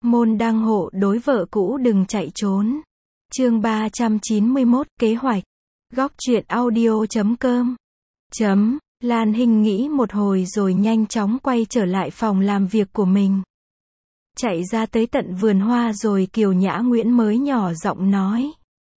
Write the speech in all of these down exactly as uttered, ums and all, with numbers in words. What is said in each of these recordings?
Môn đăng hộ đối vợ cũ đừng chạy trốn. Chương ba trăm chín mươi mốt, kế hoạch. Góc truyện audio chấm com. Chấm. Lan Hinh nghĩ một hồi rồi nhanh chóng quay trở lại phòng làm việc của mình. Chạy ra tới tận vườn hoa rồi Kiều Nhã Nguyễn mới nhỏ giọng nói.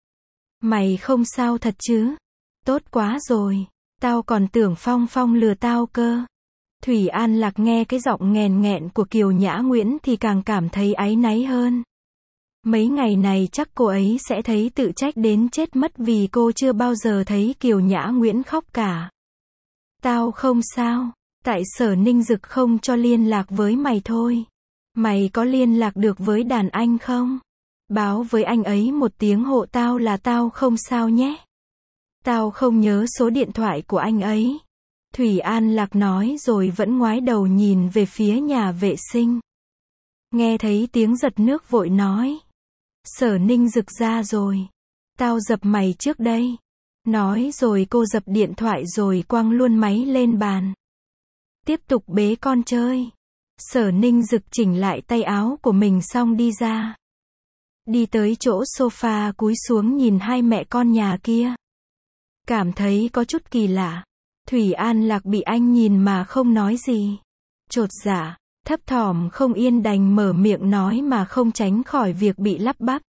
Mày không sao thật chứ? Tốt quá rồi. Tao còn tưởng Phong Phong lừa tao cơ. Thủy An Lạc nghe cái giọng nghèn nghẹn của Kiều Nhã Nguyễn thì càng cảm thấy áy náy hơn. Mấy ngày này chắc cô ấy sẽ thấy tự trách đến chết mất vì cô chưa bao giờ thấy Kiều Nhã Nguyễn khóc cả. Tao không sao, tại Sở Ninh Dực không cho liên lạc với mày thôi. Mày có liên lạc được với đàn anh không? Báo với anh ấy một tiếng hộ tao là tao không sao nhé. Tao không nhớ số điện thoại của anh ấy. Thủy An Lạc nói rồi vẫn ngoái đầu nhìn về phía nhà vệ sinh. Nghe thấy tiếng giật nước vội nói. Sở Ninh Dực ra rồi. Tao dập mày trước đây. Nói rồi cô dập điện thoại rồi quăng luôn máy lên bàn. Tiếp tục bế con chơi. Sở Ninh Dực chỉnh lại tay áo của mình xong đi ra. Đi tới chỗ sofa cúi xuống nhìn hai mẹ con nhà kia. Cảm thấy có chút kỳ lạ. Thủy An Lạc bị anh nhìn mà không nói gì. Chột dạ, thấp thỏm không yên đành mở miệng nói mà không tránh khỏi việc bị lắp bắp.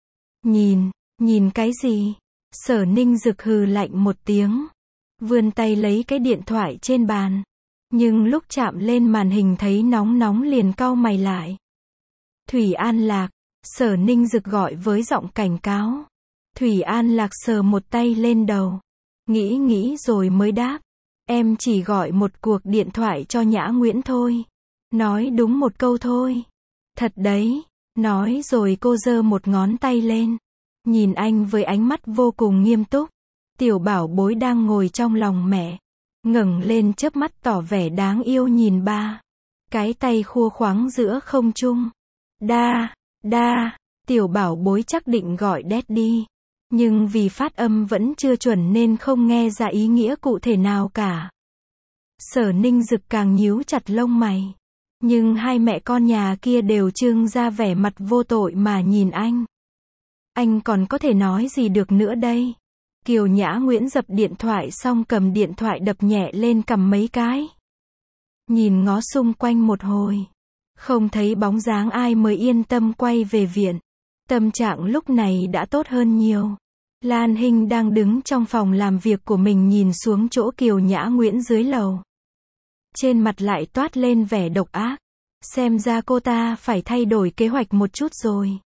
Nhìn, nhìn cái gì? Sở Ninh Dực hừ lạnh một tiếng. Vươn tay lấy cái điện thoại trên bàn. Nhưng lúc chạm lên màn hình thấy nóng nóng liền cau mày lại. Thủy An Lạc, Sở Ninh Dực gọi với giọng cảnh cáo. Thủy An Lạc sờ một tay lên đầu. Nghĩ nghĩ rồi mới đáp. Em chỉ gọi một cuộc điện thoại cho Nhã Nguyễn thôi. Nói đúng một câu thôi. Thật đấy. Nói rồi cô giơ một ngón tay lên. Nhìn anh với ánh mắt vô cùng nghiêm túc. Tiểu bảo bối đang ngồi trong lòng mẹ. Ngẩng lên chớp mắt tỏ vẻ đáng yêu nhìn ba. Cái tay khua khoáng giữa không trung. Đa, đa, tiểu bảo bối chắc định gọi daddy. Nhưng vì phát âm vẫn chưa chuẩn nên không nghe ra ý nghĩa cụ thể nào cả. Sở Ninh Dực càng nhíu chặt lông mày. Nhưng hai mẹ con nhà kia đều trưng ra vẻ mặt vô tội mà nhìn anh. Anh còn có thể nói gì được nữa đây? Kiều Nhã Nguyễn dập điện thoại xong cầm điện thoại đập nhẹ lên cằm mấy cái. Nhìn ngó xung quanh một hồi. Không thấy bóng dáng ai mới yên tâm quay về viện. Tâm trạng lúc này đã tốt hơn nhiều. Lan Hinh đang đứng trong phòng làm việc của mình nhìn xuống chỗ Kiều Nhã Nguyễn dưới lầu. Trên mặt lại toát lên vẻ độc ác. Xem ra cô ta phải thay đổi kế hoạch một chút rồi.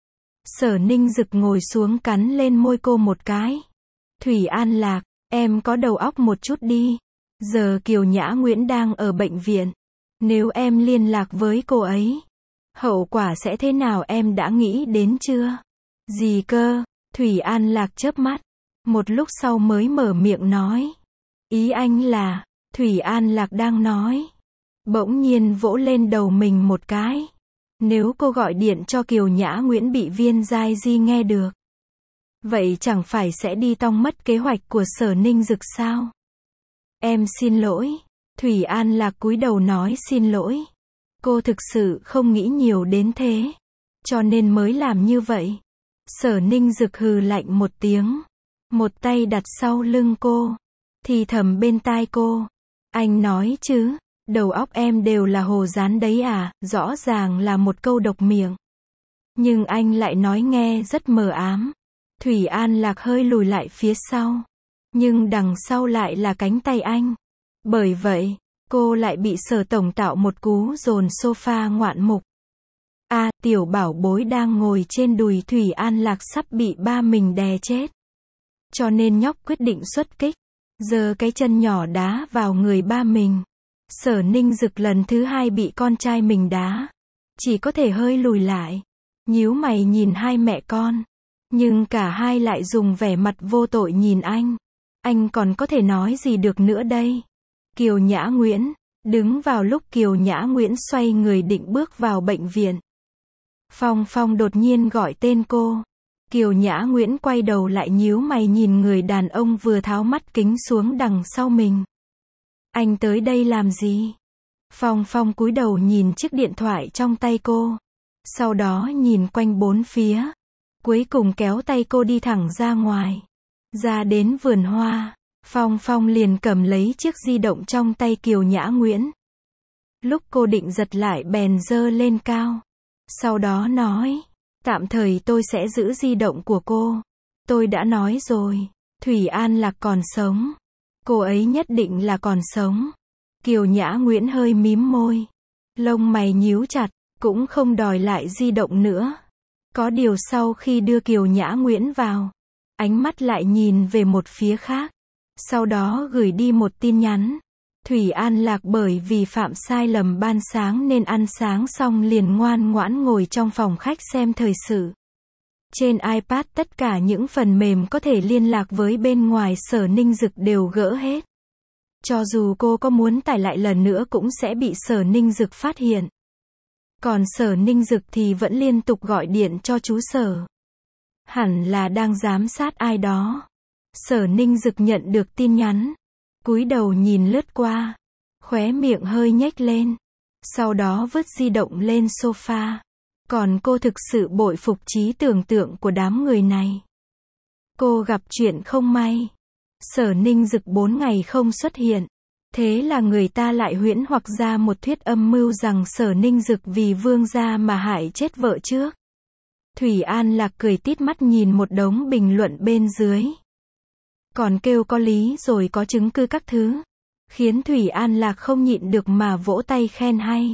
Sở Ninh Dực ngồi xuống cắn lên môi cô một cái. Thủy An Lạc, em có đầu óc một chút đi. Giờ Kiều Nhã Nguyễn đang ở bệnh viện. Nếu em liên lạc với cô ấy, hậu quả sẽ thế nào em đã nghĩ đến chưa? Gì cơ? Thủy An Lạc chớp mắt. Một lúc sau mới mở miệng nói. Ý anh là, Thủy An Lạc đang nói. Bỗng nhiên vỗ lên đầu mình một cái. Nếu cô gọi điện cho Kiều Nhã Nguyễn bị Viên Giai Di nghe được. Vậy chẳng phải sẽ đi tong mất kế hoạch của Sở Ninh Dực sao? Em xin lỗi. Thủy An Lạc cúi đầu nói xin lỗi. Cô thực sự không nghĩ nhiều đến thế. Cho nên mới làm như vậy. Sở Ninh Dực hừ lạnh một tiếng. Một tay đặt sau lưng cô. Thì thầm bên tai cô. Anh nói chứ, đầu óc em đều là hồ dán đấy à, rõ ràng là một câu độc miệng. Nhưng anh lại nói nghe rất mờ ám. Thủy An Lạc hơi lùi lại phía sau. Nhưng đằng sau lại là cánh tay anh. Bởi vậy, cô lại bị Sở tổng tạo một cú dồn sofa ngoạn mục. A, à, tiểu bảo bối đang ngồi trên đùi Thủy An Lạc sắp bị ba mình đè chết. Cho nên nhóc quyết định xuất kích. Giờ cái chân nhỏ đá vào người ba mình. Sở Ninh Dực lần thứ hai bị con trai mình đá. Chỉ có thể hơi lùi lại. Nhíu mày nhìn hai mẹ con. Nhưng cả hai lại dùng vẻ mặt vô tội nhìn anh. Anh còn có thể nói gì được nữa đây? Kiều Nhã Nguyễn. Đứng vào lúc Kiều Nhã Nguyễn xoay người định bước vào bệnh viện. Phong Phong đột nhiên gọi tên cô. Kiều Nhã Nguyễn quay đầu lại nhíu mày nhìn người đàn ông vừa tháo mắt kính xuống đằng sau mình. Anh tới đây làm gì? Phong Phong cúi đầu nhìn chiếc điện thoại trong tay cô. Sau đó nhìn quanh bốn phía. Cuối cùng kéo tay cô đi thẳng ra ngoài. Ra đến vườn hoa. Phong Phong liền cầm lấy chiếc di động trong tay Kiều Nhã Nguyễn. Lúc cô định giật lại bèn giơ lên cao. Sau đó nói, tạm thời tôi sẽ giữ di động của cô. Tôi đã nói rồi, Thủy An Lạc còn sống. Cô ấy nhất định là còn sống. Kiều Nhã Nguyễn hơi mím môi. Lông mày nhíu chặt, cũng không đòi lại di động nữa. Có điều sau khi đưa Kiều Nhã Nguyễn vào, ánh mắt lại nhìn về một phía khác. Sau đó gửi đi một tin nhắn. Thủy An Lạc bởi vì phạm sai lầm ban sáng nên ăn sáng xong liền ngoan ngoãn ngồi trong phòng khách xem thời sự. Trên iPad tất cả những phần mềm có thể liên lạc với bên ngoài Sở Ninh Dực đều gỡ hết. Cho dù cô có muốn tải lại lần nữa cũng sẽ bị Sở Ninh Dực phát hiện. Còn Sở Ninh Dực thì vẫn liên tục gọi điện cho chú Sở. Hẳn là đang giám sát ai đó. Sở Ninh Dực nhận được tin nhắn. Cúi đầu nhìn lướt qua. Khóe miệng hơi nhếch lên. Sau đó vứt di động lên sofa. Còn cô thực sự bội phục trí tưởng tượng của đám người này. Cô gặp chuyện không may. Sở Ninh Dực bốn ngày không xuất hiện. Thế là người ta lại huyễn hoặc ra một thuyết âm mưu rằng Sở Ninh Dực vì Vương gia mà hại chết vợ trước. Thủy An Lạc cười tít mắt nhìn một đống bình luận bên dưới. Còn kêu có lý rồi có chứng cứ các thứ. Khiến Thủy An Lạc không nhịn được mà vỗ tay khen hay.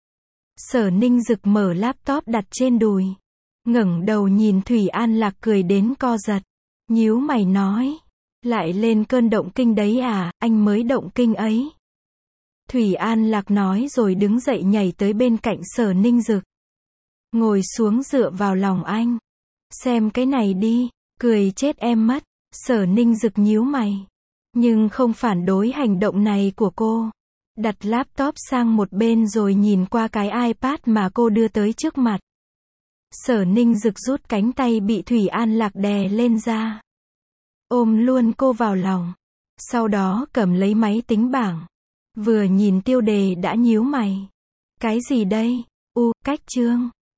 Sở Ninh Dực mở laptop đặt trên đùi. Ngẩng đầu nhìn Thủy An Lạc cười đến co giật. Nhíu mày nói. Lại lên cơn động kinh đấy à, anh mới động kinh ấy. Thủy An Lạc nói rồi đứng dậy nhảy tới bên cạnh Sở Ninh Dực. Ngồi xuống dựa vào lòng anh. Xem cái này đi, cười chết em mất. Sở Ninh Dực nhíu mày. Nhưng không phản đối hành động này của cô. Đặt laptop sang một bên rồi nhìn qua cái iPad mà cô đưa tới trước mặt. Sở Ninh Dực rút cánh tay bị Thủy An Lạc đè lên ra. Ôm luôn cô vào lòng. Sau đó cầm lấy máy tính bảng. Vừa nhìn tiêu đề đã nhíu mày. Cái gì đây? U, cách chương.